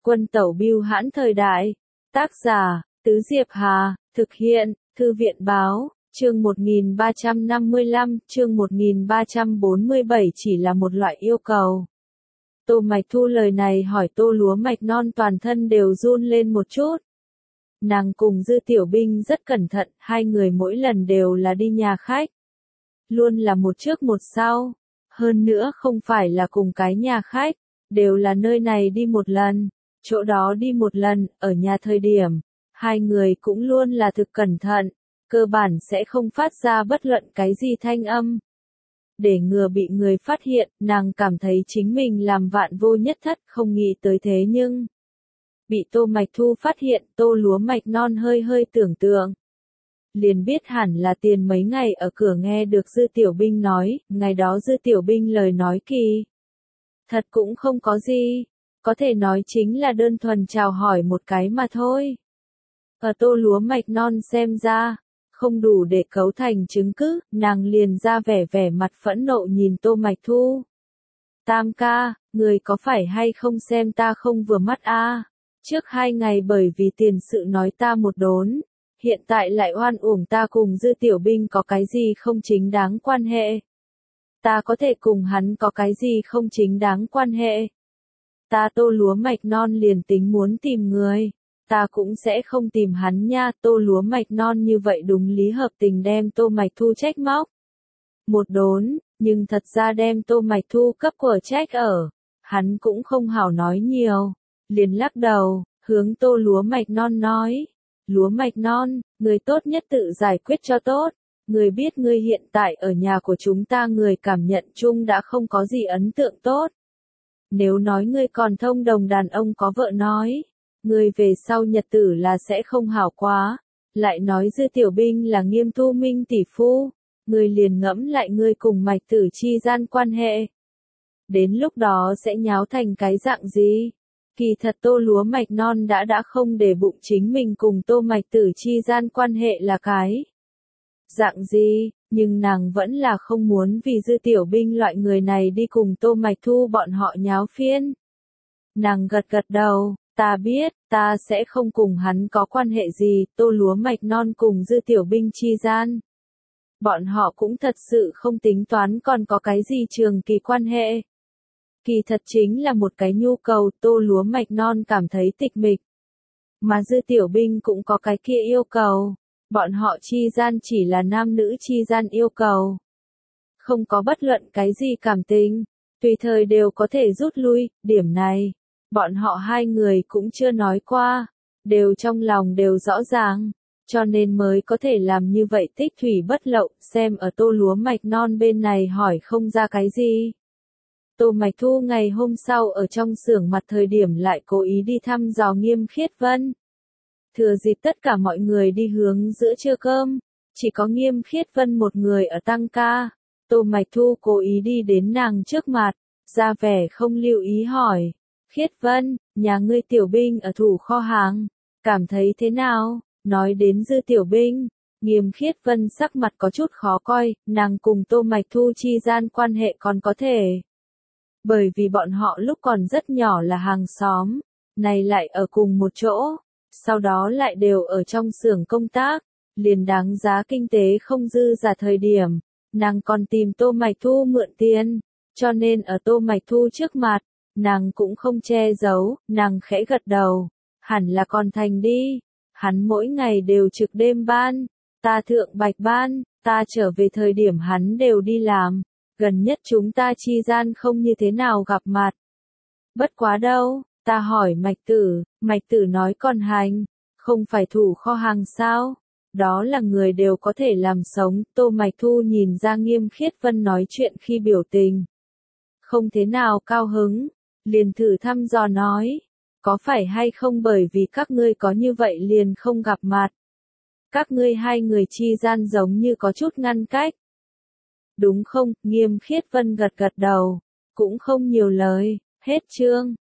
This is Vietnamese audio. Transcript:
Quân tẩu bưu hãn thời đại. Tác giả, Tứ Diệp Hà, thực hiện, Thư viện báo, chương 1355, chương 1347 chỉ là một loại yêu cầu. Tô Mạch Thu lời này hỏi Tô Lúa Mạch Non toàn thân đều run lên một chút. Nàng cùng Dư Tiểu Binh rất cẩn thận, hai người mỗi lần đều là đi nhà khách. Luôn là một trước một sau. Hơn nữa không phải là cùng cái nhà khách, đều là nơi này đi một lần, chỗ đó đi một lần, ở nhà thời điểm. Hai người cũng luôn là thực cẩn thận, cơ bản sẽ không phát ra bất luận cái gì thanh âm. Để ngừa bị người phát hiện, nàng cảm thấy chính mình làm vạn vô nhất thất, không nghĩ tới thế nhưng bị Tô Mạch Thu phát hiện, Tô Lúa Mạch Non hơi tưởng tượng. Liền biết hẳn là tiền mấy ngày ở cửa nghe được Dư Tiểu Binh nói, ngày đó Dư Tiểu Binh lời nói kỳ. Thật cũng không có gì, có thể nói chính là đơn thuần chào hỏi một cái mà thôi. Ở Tô Lúa Mạch Non xem ra, không đủ để cấu thành chứng cứ, nàng liền ra vẻ mặt phẫn nộ nhìn Tô Mạch Thu. Tam ca, người có phải hay không xem ta không vừa mắt a? Trước 2 ngày bởi vì tiền sự nói ta một đốn, hiện tại lại oan uổng ta cùng Dư Tiểu Binh có cái gì không chính đáng quan hệ. Ta có thể cùng hắn có cái gì không chính đáng quan hệ. Ta Tô Lúa Mạch Non liền tính muốn tìm người, ta cũng sẽ không tìm hắn nha. Tô Lúa Mạch Non như vậy đúng lý hợp tình đem Tô Mạch Thu trách móc. Một đốn, nhưng thật ra đem Tô Mạch Thu cấp của trách ở, hắn cũng không hảo nói nhiều, liền lắc đầu, hướng Tô Lúa Mạch Non nói. Lúa Mạch Non, người tốt nhất tự giải quyết cho tốt. Người biết ngươi hiện tại ở nhà của chúng ta người cảm nhận chung đã không có gì ấn tượng tốt. Nếu nói ngươi còn thông đồng đàn ông có vợ nói, ngươi về sau nhật tử là sẽ không hảo quá. Lại nói Dư Tiểu Binh là Nghiêm Thu Minh tỷ phu, ngươi liền ngẫm lại ngươi cùng Mạch Tử chi gian quan hệ. Đến lúc đó sẽ nháo thành cái dạng gì? Kỳ thật Tô Lúa Mạch Non đã không để bụng chính mình cùng Tô Mạch Tử chi gian quan hệ là cái dạng gì, nhưng nàng vẫn là không muốn vì Dư Tiểu Binh loại người này đi cùng Tô Mạch Thu bọn họ nháo phiên. Nàng gật đầu, ta biết, ta sẽ không cùng hắn có quan hệ gì. Tô Lúa Mạch Non cùng Dư Tiểu Binh chi gian, bọn họ cũng thật sự không tính toán còn có cái gì trường kỳ quan hệ. Kỳ thật chính là một cái nhu cầu. Tô Lúa Mạch Non cảm thấy tịch mịch, mà Dư Tiểu Binh cũng có cái kia yêu cầu. Bọn họ chi gian chỉ là nam nữ chi gian yêu cầu. Không có bất luận cái gì cảm tình, tùy thời đều có thể rút lui. Điểm này, bọn họ hai người cũng chưa nói qua, đều trong lòng đều rõ ràng, cho nên mới có thể làm như vậy tích thủy bất lậu. Xem ở Tô Lúa Mạch Non bên này hỏi không ra cái gì. Tô Mạch Thu ngày hôm sau ở trong xưởng mặt thời điểm lại cố ý đi thăm dò Nghiêm Khiết Vân. Thừa dịp tất cả mọi người đi hướng giữa trưa cơm, chỉ có Nghiêm Khiết Vân một người ở tăng ca. Tô Mạch Thu cố ý đi đến nàng trước mặt, ra vẻ không lưu ý hỏi. Khiết Vân, nhà ngươi Tiểu Binh ở thủ kho hàng, cảm thấy thế nào? Nói đến Dư Tiểu Binh, Nghiêm Khiết Vân sắc mặt có chút khó coi, nàng cùng Tô Mạch Thu chi gian quan hệ còn có thể. Bởi vì bọn họ lúc còn rất nhỏ là hàng xóm, này lại ở cùng một chỗ. Sau đó lại đều ở trong xưởng công tác, liền đáng giá kinh tế không dư giả thời điểm, nàng còn tìm Tô Mạch Thu mượn tiền, cho nên ở Tô Mạch Thu trước mặt, nàng cũng không che giấu, nàng khẽ gật đầu, hẳn là còn thành đi, hắn mỗi ngày đều trực đêm ban, ta thượng bạch ban, ta trở về thời điểm hắn đều đi làm, gần nhất chúng ta chi gian không như thế nào gặp mặt. Bất quá đâu. Ta hỏi Mạch Tử nói còn hành, không phải thủ kho hàng sao? Đó là người đều có thể làm sống. Tô Mạch Thu nhìn ra Nghiêm Khiết Vân nói chuyện khi biểu tình không thế nào cao hứng, liền thử thăm dò nói, có phải hay không bởi vì các ngươi có như vậy liền không gặp mặt? Các ngươi hai người chi gian giống như có chút ngăn cách. Đúng không? Nghiêm Khiết Vân gật đầu, cũng không nhiều lời, hết chương.